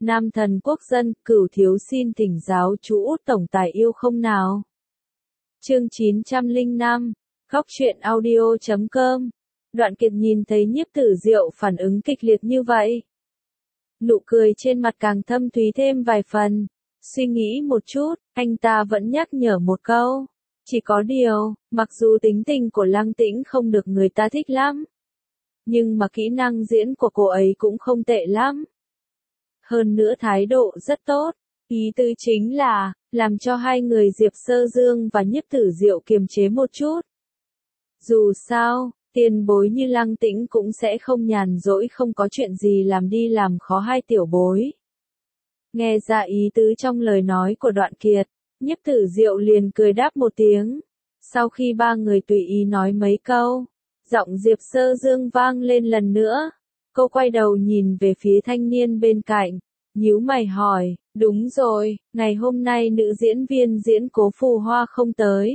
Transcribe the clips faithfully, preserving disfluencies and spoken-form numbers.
Nam thần quốc dân, Cửu thiếu xin thỉnh giáo chú Út tổng tài yêu không nào. Chương chín trăm lẻ năm, Góc truyện audio chấm com. Đoạn Kiệt nhìn thấy Nhiếp Tử Diệu phản ứng kịch liệt như vậy. Nụ cười trên mặt càng thâm thúy thêm vài phần. Suy nghĩ một chút, anh ta vẫn nhắc nhở một câu. Chỉ có điều, mặc dù tính tình của Lăng Tĩnh không được người ta thích lắm, nhưng mà kỹ năng diễn của cô ấy cũng không tệ lắm. Hơn nữa thái độ rất tốt. Ý tứ chính là, làm cho hai người Diệp Sơ Dương và Nhiếp Tử Diệu kiềm chế một chút. Dù sao, tiền bối như Lăng Tĩnh cũng sẽ không nhàn rỗi không có chuyện gì làm đi làm khó hai tiểu bối. Nghe ra ý tứ trong lời nói của Đoạn Kiệt, Nhiếp Tử Diệu liền cười đáp một tiếng. Sau khi ba người tùy ý nói mấy câu, giọng Diệp Sơ Dương vang lên lần nữa. Cô quay đầu nhìn về phía thanh niên bên cạnh, nhíu mày hỏi, đúng rồi, ngày hôm nay nữ diễn viên diễn Cố Phù Hoa không tới.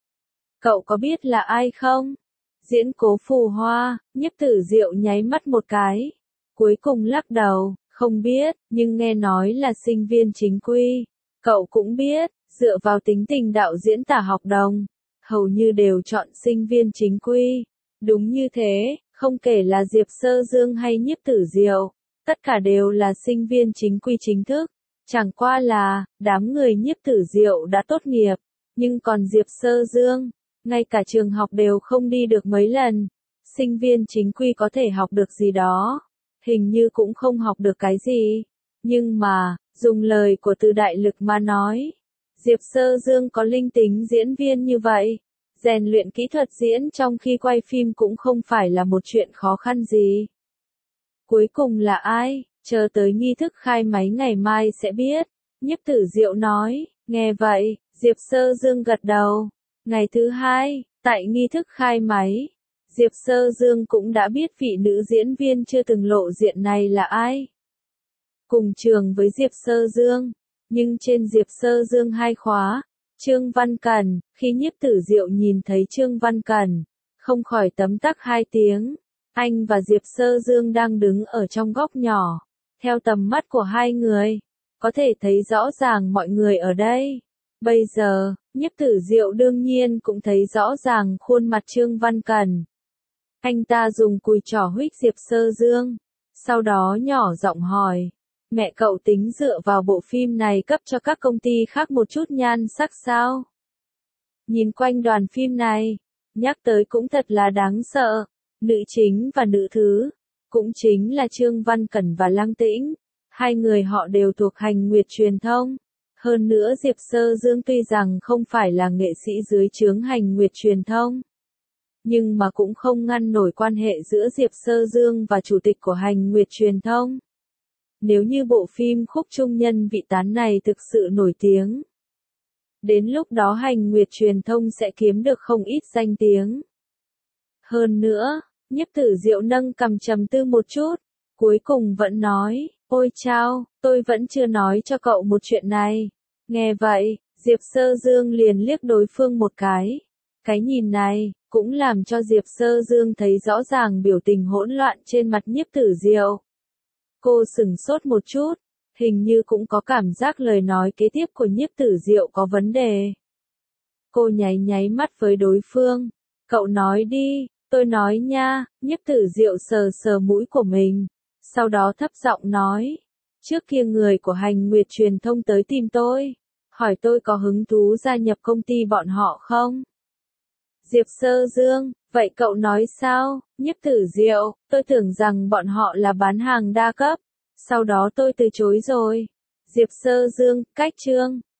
Cậu có biết là ai không? Diễn Cố Phù Hoa, Nhiếp Tử Diệu nháy mắt một cái. Cuối cùng lắc đầu, không biết, nhưng nghe nói là sinh viên chính quy. Cậu cũng biết, dựa vào tính tình đạo diễn Tả Học Đồng, hầu như đều chọn sinh viên chính quy. Đúng như thế, không kể là Diệp Sơ Dương hay Nhiếp Tử Diệu, tất cả đều là sinh viên chính quy chính thức. Chẳng qua là, đám người Nhiếp Tử Diệu đã tốt nghiệp, nhưng còn Diệp Sơ Dương, ngay cả trường học đều không đi được mấy lần. Sinh viên chính quy có thể học được gì đó, hình như cũng không học được cái gì. Nhưng mà, dùng lời của Từ Đại Lực mà nói, Diệp Sơ Dương có linh tính diễn viên như vậy, rèn luyện kỹ thuật diễn trong khi quay phim cũng không phải là một chuyện khó khăn gì. Cuối cùng là ai, chờ tới nghi thức khai máy ngày mai sẽ biết, Nhiếp Tử Diệu nói. Nghe vậy, Diệp Sơ Dương gật đầu. Ngày thứ hai, tại nghi thức khai máy, Diệp Sơ Dương cũng đã biết vị nữ diễn viên chưa từng lộ diện này là ai. Cùng trường với Diệp Sơ Dương, nhưng trên Diệp Sơ Dương hai khóa, Trương Văn Cẩn, khi Nhiếp Tử Diệu nhìn thấy Trương Văn Cẩn, không khỏi tấm tắc hai tiếng. Anh và Diệp Sơ Dương đang đứng ở trong góc nhỏ, theo tầm mắt của hai người, có thể thấy rõ ràng mọi người ở đây. Bây giờ, Nhiếp Tử Diệu đương nhiên cũng thấy rõ ràng khuôn mặt Trương Văn Cẩn. Anh ta dùng cùi trỏ huých Diệp Sơ Dương, sau đó nhỏ giọng hỏi, mẹ cậu tính dựa vào bộ phim này cấp cho các công ty khác một chút nhan sắc sao? Nhìn quanh đoàn phim này, nhắc tới cũng thật là đáng sợ. Nữ chính và nữ thứ, cũng chính là Trương Văn Cẩn và Lăng Tĩnh, hai người họ đều thuộc Hành Nguyệt Truyền thông. Hơn nữa Diệp Sơ Dương tuy rằng không phải là nghệ sĩ dưới trướng Hành Nguyệt Truyền thông, nhưng mà cũng không ngăn nổi quan hệ giữa Diệp Sơ Dương và chủ tịch của Hành Nguyệt Truyền thông. Nếu như bộ phim Khúc Trung Nhân Vị Tán này thực sự nổi tiếng, đến lúc đó Hành Nguyệt Truyền thông sẽ kiếm được không ít danh tiếng. Hơn nữa, Nhiếp Tử Diệu nâng cằm trầm tư một chút, cuối cùng vẫn nói, ôi chao, tôi vẫn chưa nói cho cậu một chuyện này. Nghe vậy, Diệp Sơ Dương liền liếc đối phương một cái. Cái nhìn này, cũng làm cho Diệp Sơ Dương thấy rõ ràng biểu tình hỗn loạn trên mặt Nhiếp Tử Diệu. Cô sửng sốt một chút, hình như cũng có cảm giác lời nói kế tiếp của Nhiếp Tử Diệu có vấn đề. Cô nháy nháy mắt với đối phương, cậu nói đi. Tôi nói nha, Nhiếp Tử Diệu sờ sờ mũi của mình, sau đó thấp giọng nói, trước kia người của Hành Nguyệt Truyền thông tới tìm tôi, hỏi tôi có hứng thú gia nhập công ty bọn họ không? Diệp Sơ Dương, vậy cậu nói sao? Nhiếp Tử Diệu, tôi tưởng rằng bọn họ là bán hàng đa cấp, sau đó tôi từ chối rồi. Diệp Sơ Dương, cách Trương